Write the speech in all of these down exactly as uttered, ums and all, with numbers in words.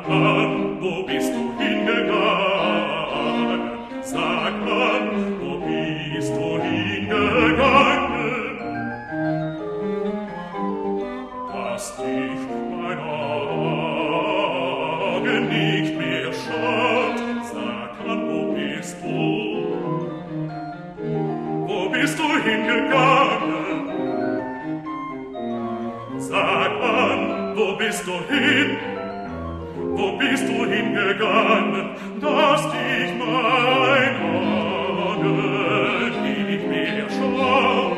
an, wo bist du hingegangen? Sag an, wo bist du hingegangen? Dass dich mein Auge nicht mehr schaut, sag an, wo bist du? Wo bist du hingegangen? Sag an, wo bist du hin? Wo bist du hingegangen, dass dich mein Auge nicht mehr schaut?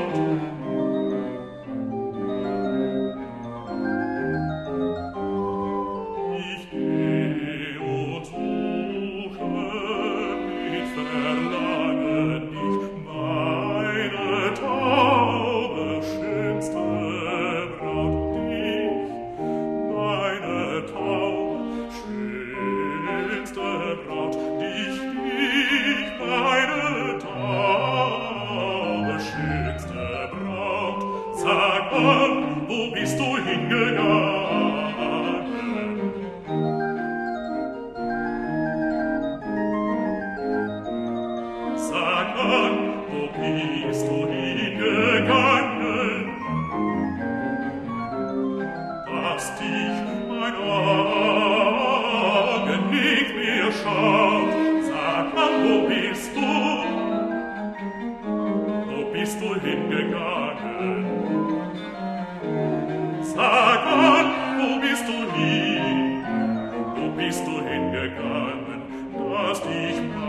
Ich geh und suche mit Verlangen dich, meine Taube, schönste Braut, dich, meine Taube, schönste Braut, dich, dich, meine Taube, schönste Braut. Sag an, wo bist du hingegangen? Sag an, wo bist du hingegangen? Dass dich mein Auge nicht mehr schaut. Sag an, wo bist du? Wo bist du hingegangen? Sag an, wo bist du hin? Wo bist du hingegangen? Dass dich